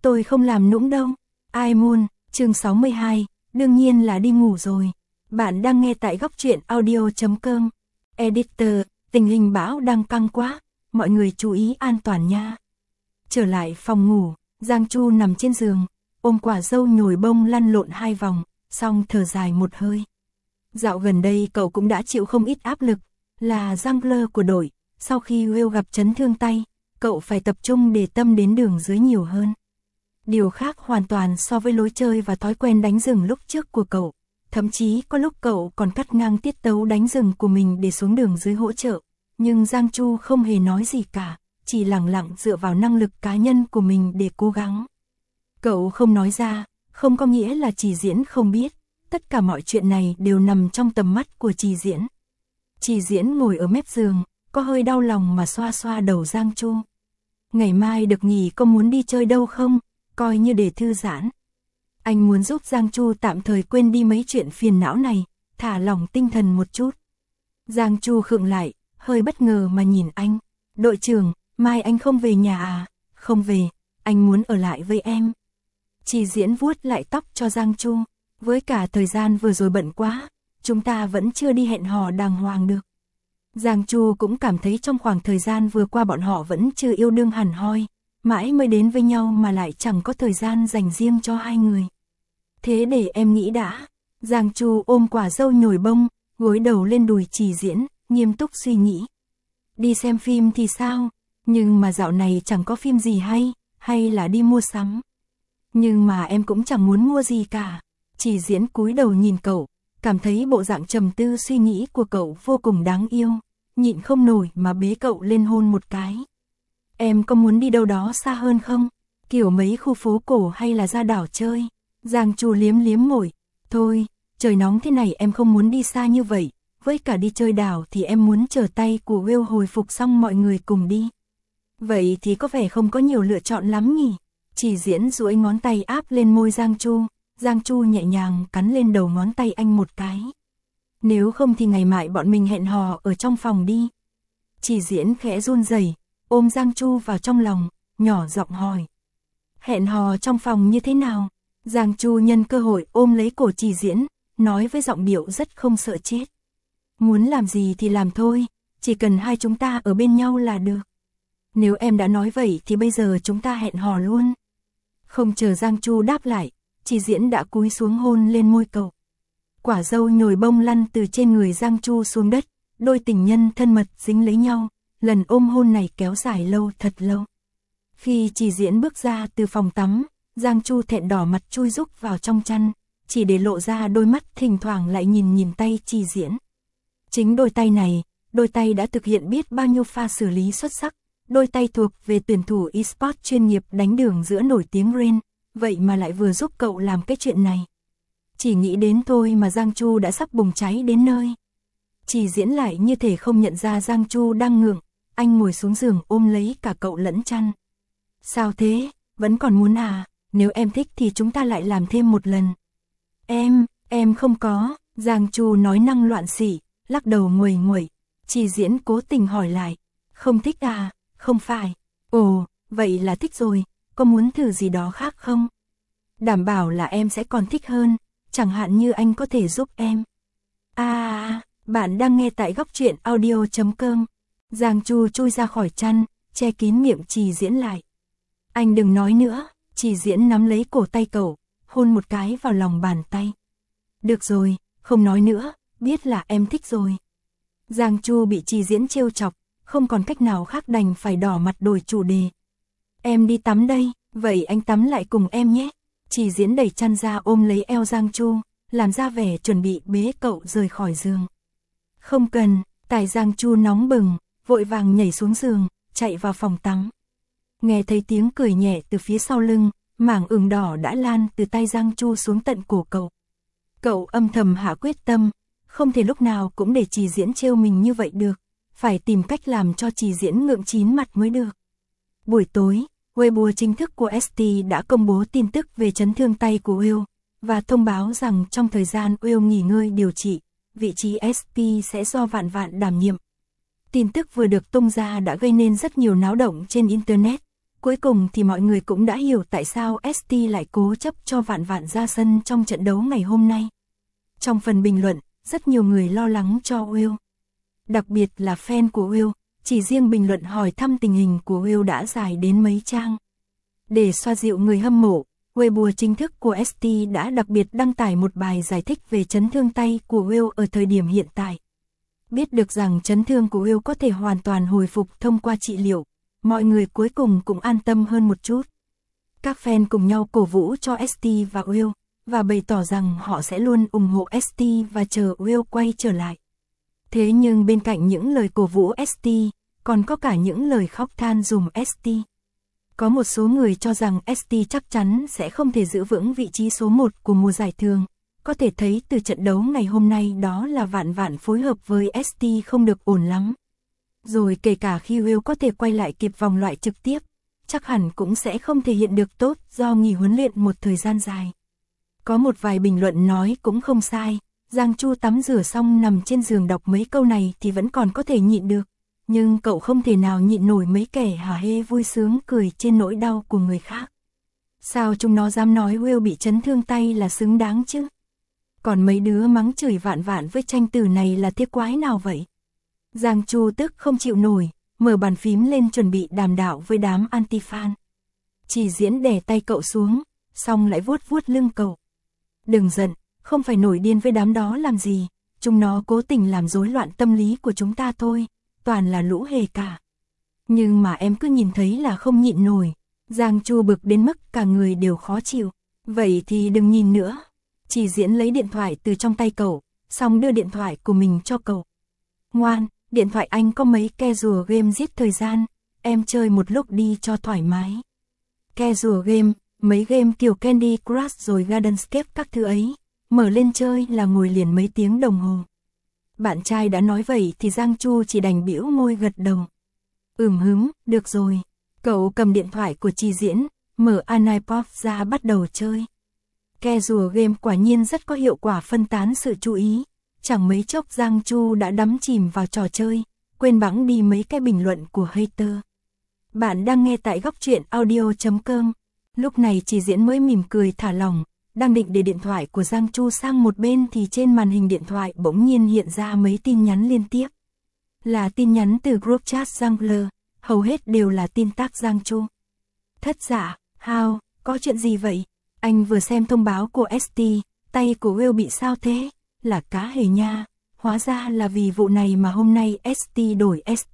Tôi không làm nũng đâu. Ai Moon, chương 62, đương nhiên là đi ngủ rồi. Bạn đang nghe tại góc truyện audio.com. Editor, tình hình bão đang căng quá, mọi người chú ý an toàn nha. Trở lại phòng ngủ, Giang Chu nằm trên giường, ôm quả dâu nhồi bông lăn lộn 2 vòng, xong thở dài một hơi. Dạo gần đây cậu cũng đã chịu không ít áp lực, là jungler của đội, sau khi Will gặp chấn thương tay, cậu phải tập trung để tâm đến đường dưới nhiều hơn. Điều khác hoàn toàn so với lối chơi và thói quen đánh rừng lúc trước của cậu, thậm chí có lúc cậu còn cắt ngang tiết tấu đánh rừng của mình để xuống đường dưới hỗ trợ, nhưng Giang Chu không hề nói gì cả, chỉ lặng lặng dựa vào năng lực cá nhân của mình để cố gắng. Cậu không nói ra, không có nghĩa là Trì Diễn không biết, tất cả mọi chuyện này đều nằm trong tầm mắt của Trì Diễn. Trì Diễn ngồi ở mép giường, có hơi đau lòng mà xoa xoa đầu Giang Chu. Ngày mai được nghỉ, có muốn đi chơi đâu không, coi như để thư giãn. Anh muốn giúp Giang Chu tạm thời quên đi mấy chuyện phiền não này, thả lỏng tinh thần một chút. Giang Chu khựng lại, hơi bất ngờ mà nhìn anh. Đội trưởng, mai anh không về nhà à? Không về, anh muốn ở lại với em. Trì Diễn vuốt lại tóc cho Giang Chu. Với cả thời gian vừa rồi bận quá, chúng ta vẫn chưa đi hẹn hò đàng hoàng được. Giang Chu cũng cảm thấy trong khoảng thời gian vừa qua bọn họ vẫn chưa yêu đương hẳn hoi, mãi mới đến với nhau mà lại chẳng có thời gian dành riêng cho hai người. Thế để em nghĩ đã. Giang Chu ôm quả dâu nhồi bông, gối đầu lên đùi Trì Diễn, nghiêm túc suy nghĩ. Đi xem phim thì sao? Nhưng mà dạo này chẳng có phim gì hay là đi mua sắm. Nhưng mà em cũng chẳng muốn mua gì cả. Trì Diễn cúi đầu nhìn cậu, cảm thấy bộ dạng trầm tư suy nghĩ của cậu vô cùng đáng yêu, nhịn không nổi mà bế cậu lên hôn một cái. Em có muốn đi đâu đó xa hơn không? Kiểu mấy khu phố cổ hay là ra đảo chơi? Giang Chu liếm liếm môi. Thôi, trời nóng thế này em không muốn đi xa như vậy, với cả đi chơi đảo thì em muốn chờ tay của Will hồi phục xong mọi người cùng đi. Vậy thì có vẻ không có nhiều lựa chọn lắm nhỉ? Trì Diễn duỗi ngón tay áp lên môi Giang Chu. Giang Chu nhẹ nhàng cắn lên đầu ngón tay anh một cái. Nếu không thì ngày mai bọn mình hẹn hò ở trong phòng đi. Trì Diễn khẽ run rẩy, ôm Giang Chu vào trong lòng, nhỏ giọng hỏi. Hẹn hò trong phòng như thế nào? Giang Chu nhân cơ hội ôm lấy cổ Trì Diễn, nói với giọng điệu rất không sợ chết. Muốn làm gì thì làm thôi, chỉ cần hai chúng ta ở bên nhau là được. Nếu em đã nói vậy thì bây giờ chúng ta hẹn hò luôn. Không chờ Giang Chu đáp lại, Trì Diễn đã cúi xuống hôn lên môi cậu. Quả dâu nhồi bông lăn từ trên người Giang Chu xuống đất, đôi tình nhân thân mật dính lấy nhau, lần ôm hôn này kéo dài lâu thật lâu. Khi Trì Diễn bước ra từ phòng tắm, Giang Chu thẹn đỏ mặt chui rúc vào trong chăn, chỉ để lộ ra đôi mắt thỉnh thoảng lại nhìn tay Trì Diễn. Chính đôi tay này, đôi tay đã thực hiện biết bao nhiêu pha xử lý xuất sắc, đôi tay thuộc về tuyển thủ eSports chuyên nghiệp đánh đường giữa nổi tiếng Rain, vậy mà lại vừa giúp cậu làm cái chuyện này. Chỉ nghĩ đến thôi mà Giang Chu đã sắp bùng cháy đến nơi. Trì Diễn lại như thể không nhận ra Giang Chu đang ngượng, anh ngồi xuống giường ôm lấy cả cậu lẫn chăn. Sao thế, vẫn còn muốn à, nếu em thích thì chúng ta lại làm thêm một lần. Em không có, Giang Chu nói năng loạn xỉ, lắc đầu nguầy nguẩy. Trì Diễn cố tình hỏi lại, không thích à, không phải. Ồ, vậy là thích rồi, có muốn thử gì đó khác không? Đảm bảo là em sẽ còn thích hơn, chẳng hạn như anh có thể giúp em. Bạn đang nghe tại góc truyện audio.com. Giang Chu chui ra khỏi chăn, che kín miệng Trì Diễn lại. Anh đừng nói nữa, Trì Diễn nắm lấy cổ tay cậu, hôn một cái vào lòng bàn tay. Được rồi, không nói nữa, biết là em thích rồi. Giang Chu bị Trì Diễn trêu chọc, không còn cách nào khác đành phải đỏ mặt đổi chủ đề. Em đi tắm đây, vậy anh tắm lại cùng em nhé. Trì Diễn đẩy chăn ra ôm lấy eo Giang Chu, làm ra vẻ chuẩn bị bế cậu rời khỏi giường. Không cần, tại Giang Chu nóng bừng, vội vàng nhảy xuống giường, chạy vào phòng tắm. Nghe thấy tiếng cười nhẹ từ phía sau lưng, mảng ửng đỏ đã lan từ tay Giang Chu xuống tận cổ cậu. Cậu âm thầm hạ quyết tâm, không thể lúc nào cũng để Trì Diễn trêu mình như vậy được, phải tìm cách làm cho Trì Diễn ngượng chín mặt mới được. Buổi tối, Weibo chính thức của ST đã công bố tin tức về chấn thương tay của Will, và thông báo rằng trong thời gian Will nghỉ ngơi điều trị, vị trí SP sẽ do Vạn Vạn đảm nhiệm. Tin tức vừa được tung ra đã gây nên rất nhiều náo động trên Internet, Cuối cùng thì mọi người cũng đã hiểu tại sao ST lại cố chấp cho Vạn Vạn ra sân trong trận đấu ngày hôm nay. Trong phần bình luận, rất nhiều người lo lắng cho Will. Đặc biệt là fan của Will, chỉ riêng bình luận hỏi thăm tình hình của Will đã dài đến mấy trang. Để xoa dịu người hâm mộ, Weibo chính thức của ST đã đặc biệt đăng tải một bài giải thích về chấn thương tay của Will ở thời điểm hiện tại. Biết được rằng chấn thương của Will có thể hoàn toàn hồi phục thông qua trị liệu, mọi người cuối cùng cũng an tâm hơn một chút. Các fan cùng nhau cổ vũ cho ST và Will, và bày tỏ rằng họ sẽ luôn ủng hộ ST và chờ Will quay trở lại. Thế nhưng bên cạnh những lời cổ vũ ST, còn có cả những lời khóc than dùm ST. Có một số người cho rằng ST chắc chắn sẽ không thể giữ vững vị trí số 1 của mùa giải thường. Có thể thấy từ trận đấu ngày hôm nay đó là Vạn Vạn phối hợp với ST không được ổn lắm. Rồi kể cả khi Will có thể quay lại kịp vòng loại trực tiếp, chắc hẳn cũng sẽ không thể hiện được tốt do nghỉ huấn luyện một thời gian dài. Có một vài bình luận nói cũng không sai, Giang Chu tắm rửa xong nằm trên giường đọc mấy câu này thì vẫn còn có thể nhịn được. Nhưng cậu không thể nào nhịn nổi mấy kẻ hả hê vui sướng cười trên nỗi đau của người khác. Sao chúng nó dám nói Will bị chấn thương tay là xứng đáng chứ? Còn mấy đứa mắng chửi Vạn Vạn với tranh tử này là thế quái nào vậy? Giang Chu tức không chịu nổi, mở bàn phím lên chuẩn bị đàm đạo với đám anti-fan. Chỉ Diễn đè tay cậu xuống, xong lại vuốt vuốt lưng cậu. Đừng giận, không phải nổi điên với đám đó làm gì, chúng nó cố tình làm rối loạn tâm lý của chúng ta thôi, toàn là lũ hề cả. Nhưng mà em cứ nhìn thấy là không nhịn nổi. Giang Chu bực đến mức cả người đều khó chịu. Vậy thì đừng nhìn nữa. Chỉ Diễn lấy điện thoại từ trong tay cậu, xong đưa điện thoại của mình cho cậu. Ngoan, điện thoại anh có mấy casual game giết thời gian, em chơi một lúc đi cho thoải mái. Casual game, mấy game kiểu Candy Crush rồi Gardenscape các thứ ấy, mở lên chơi là ngồi liền mấy tiếng đồng hồ. Bạn trai đã nói vậy thì Giang Chu chỉ đành bĩu môi gật đầu. Được rồi. Cậu cầm điện thoại của Chi Diễn, mở iPod ra bắt đầu chơi. Casual game quả nhiên rất có hiệu quả phân tán sự chú ý. Chẳng mấy chốc Giang Chu đã đắm chìm vào trò chơi, quên bẵng đi mấy cái bình luận của hater. Bạn đang nghe tại góc truyện audio.com. Lúc này Chi Diễn mới mỉm cười thả lỏng, đang định để điện thoại của Giang Chu sang một bên thì trên màn hình điện thoại bỗng nhiên hiện ra mấy tin nhắn liên tiếp. Là tin nhắn từ group chat Jungler, hầu hết đều là tin tác Giang Chu. Thất giả, Hao, có chuyện gì vậy? Anh vừa xem thông báo của ST, tay của Will bị sao thế? Là cá hề nha, hóa ra là vì vụ này mà hôm nay ST đổi SP.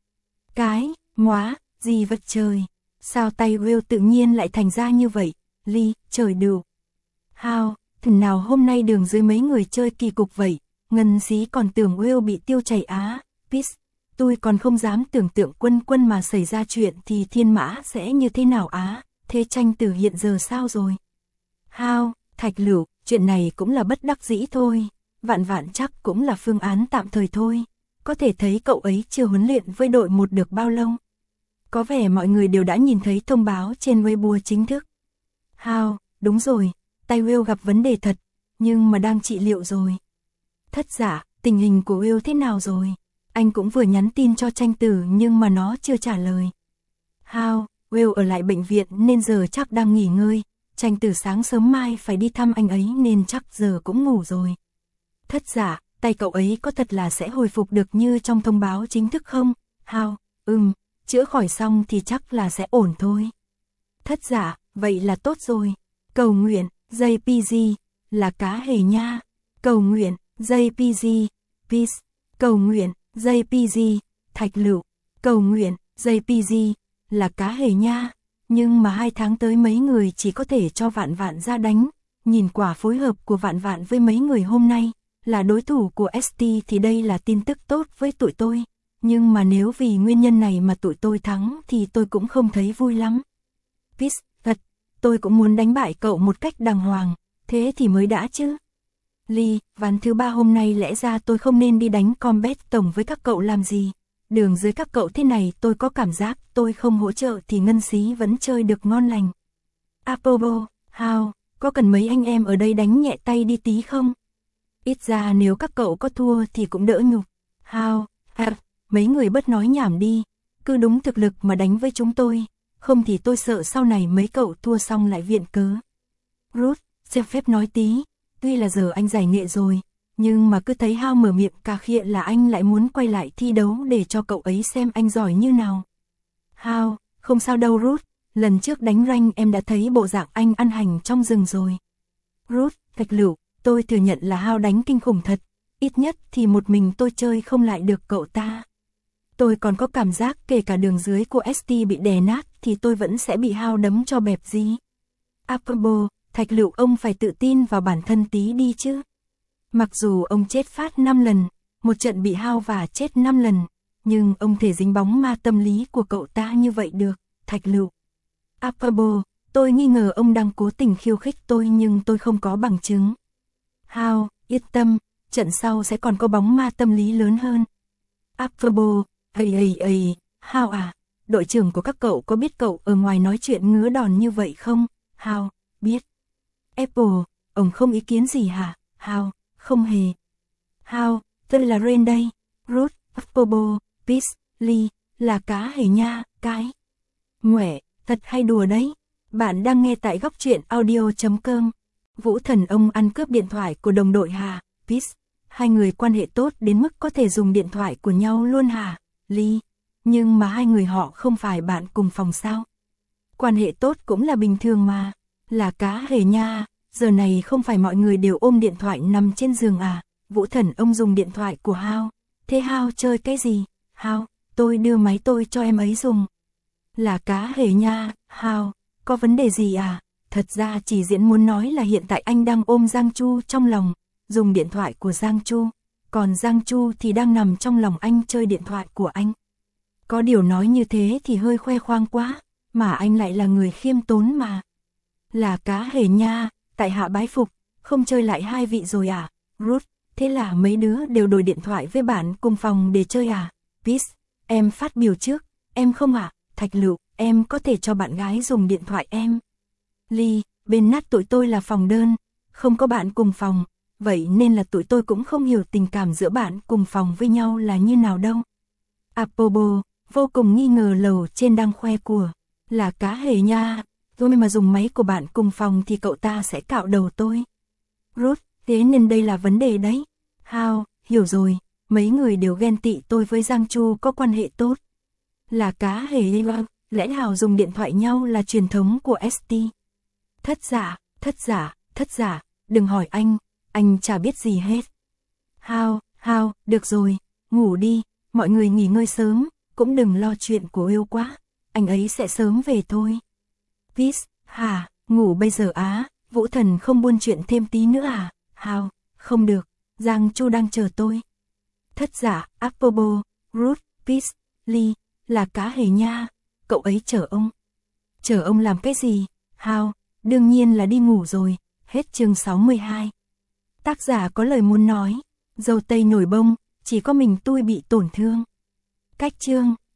Cái, móa, gì vật trời? Sao tay Will tự nhiên lại thành ra như vậy? Ly, trời đù. Hao, thằng nào hôm nay đường dưới mấy người chơi kỳ cục vậy? Ngân Xí còn tưởng Will bị tiêu chảy á. Peace, tôi còn không dám tưởng tượng quân mà xảy ra chuyện thì thiên mã sẽ như thế nào á. Thế tranh tử hiện giờ sao rồi? Hao, Thạch Lựu, chuyện này cũng là bất đắc dĩ thôi. Vạn Vạn chắc cũng là phương án tạm thời thôi. Có thể thấy cậu ấy chưa huấn luyện với đội 1 được bao lâu. Có vẻ mọi người đều đã nhìn thấy thông báo trên Weibo chính thức. Hao, đúng rồi, tay Will gặp vấn đề thật, nhưng mà đang trị liệu rồi. Thất giả, tình hình của Will thế nào rồi? Anh cũng vừa nhắn tin cho tranh tử nhưng mà nó chưa trả lời. Hao, Will ở lại bệnh viện nên giờ chắc đang nghỉ ngơi. Tranh tử sáng sớm mai phải đi thăm anh ấy nên chắc giờ cũng ngủ rồi. Thất giả, tay cậu ấy có thật là sẽ hồi phục được như trong thông báo chính thức không? Hao, chữa khỏi xong thì chắc là sẽ ổn thôi. Thất giả, vậy là tốt rồi. Cầu nguyện, JPG, là cá hề nha. Cầu nguyện, JPG, Peace. Cầu nguyện, JPG, Thạch Lựu. Cầu nguyện, JPG, là cá hề nha. Nhưng mà 2 tháng tới mấy người chỉ có thể cho Vạn Vạn ra đánh. Nhìn quả phối hợp của Vạn Vạn với mấy người hôm nay, là đối thủ của ST thì đây là tin tức tốt với tụi tôi. Nhưng mà nếu vì nguyên nhân này mà tụi tôi thắng thì tôi cũng không thấy vui lắm. Peace, thật, tôi cũng muốn đánh bại cậu một cách đàng hoàng, thế thì mới đã chứ. Ly, ván thứ 3 hôm nay lẽ ra tôi không nên đi đánh combat tổng với các cậu làm gì. Đường dưới các cậu thế này tôi có cảm giác tôi không hỗ trợ thì Ngân Xí vẫn chơi được ngon lành. Apobo, Hao, có cần mấy anh em ở đây đánh nhẹ tay đi tí không? Ít ra nếu các cậu có thua thì cũng đỡ nhục. Hao, mấy người bớt nói nhảm đi, cứ đúng thực lực mà đánh với chúng tôi, không thì tôi sợ sau này mấy cậu thua xong lại viện cớ. Ruth, xin phép nói tí, tuy là giờ anh giải nghệ rồi, nhưng mà cứ thấy Hao mở miệng cà khịa là anh lại muốn quay lại thi đấu để cho cậu ấy xem anh giỏi như nào. Hao, không sao đâu Ruth, lần trước đánh rank em đã thấy bộ dạng anh ăn hành trong rừng rồi. Ruth, Thạch Lựu, tôi thừa nhận là Hao đánh kinh khủng thật, ít nhất thì một mình tôi chơi không lại được cậu ta. Tôi còn có cảm giác kể cả đường dưới của ST bị đè nát thì tôi vẫn sẽ bị Hao đấm cho bẹp gì. Apple, Thạch Lựu ông phải tự tin vào bản thân tí đi chứ. Mặc dù ông chết phát 5 lần, một trận bị Hao và chết 5 lần, nhưng ông thể dính bóng ma tâm lý của cậu ta như vậy được, Thạch Lựu. Apple, tôi nghi ngờ ông đang cố tình khiêu khích tôi nhưng tôi không có bằng chứng. Hao, yên tâm, trận sau sẽ còn có bóng ma tâm lý lớn hơn. Apple, Hao à, đội trưởng của các cậu có biết cậu ở ngoài nói chuyện ngứa đòn như vậy không? Hao, biết. Apple, ông không ý kiến gì hả? Hao, không hề. Hao, tôi là Rain đây. Ruth, Apple, Peace, Lee, là cá hề nha, cái. Nguệ, thật hay đùa đấy. Bạn đang nghe tại góc truyện audio.com. Vũ Thần ông ăn cướp điện thoại của đồng đội hả? Peace, hai người quan hệ tốt đến mức có thể dùng điện thoại của nhau luôn hả? Lee, nhưng mà hai người họ không phải bạn cùng phòng sao? Quan hệ tốt cũng là bình thường mà. Là cá hề nha, giờ này không phải mọi người đều ôm điện thoại nằm trên giường à? Vũ Thần ông dùng điện thoại của Hao. Thế Hao chơi cái gì? Hao, tôi đưa máy tôi cho em ấy dùng. Là cá hề nha, Hao, có vấn đề gì à? Thật ra chỉ diễn muốn nói là hiện tại anh đang ôm Giang Chu trong lòng, dùng điện thoại của Giang Chu, còn Giang Chu thì đang nằm trong lòng anh chơi điện thoại của anh. Có điều nói như thế thì hơi khoe khoang quá, mà anh lại là người khiêm tốn mà. Là cá hề nha, tại hạ bái phục, không chơi lại hai vị rồi à? Ruth, thế là mấy đứa đều đổi điện thoại với bạn cùng phòng để chơi à? Peace, em phát biểu trước, em không à? Thạch Lựu, em có thể cho bạn gái dùng điện thoại em. Lee, bên nát tụi tôi là phòng đơn, không có bạn cùng phòng, vậy nên là tụi tôi cũng không hiểu tình cảm giữa bạn cùng phòng với nhau là như nào đâu. Apple, vô cùng nghi ngờ lầu trên đang khoe của, là cá hề nha, rồi mà dùng máy của bạn cùng phòng thì cậu ta sẽ cạo đầu tôi. Ruth, thế nên đây là vấn đề đấy. Hao, hiểu rồi, mấy người đều ghen tị tôi với Giang Chu có quan hệ tốt. Là cá hề lẽ nào dùng điện thoại nhau là truyền thống của ST. Thất giả, đừng hỏi anh chả biết gì hết. Hao, được rồi, ngủ đi, mọi người nghỉ ngơi sớm, cũng đừng lo chuyện của yêu quá, anh ấy sẽ sớm về thôi. Peace, hả, ngủ bây giờ á, Vũ Thần không buôn chuyện thêm tí nữa à? Hao, không được, Giang Chu đang chờ tôi. Thất giả, Apple, Ruth, Peace, Lee, là cá hề nha, cậu ấy chờ ông. Chờ ông làm cái gì? Hao, đương nhiên là đi ngủ rồi, hết chương 62. Tác giả có lời muốn nói, dâu tây nổi bông, chỉ có mình tôi bị tổn thương. Cách chương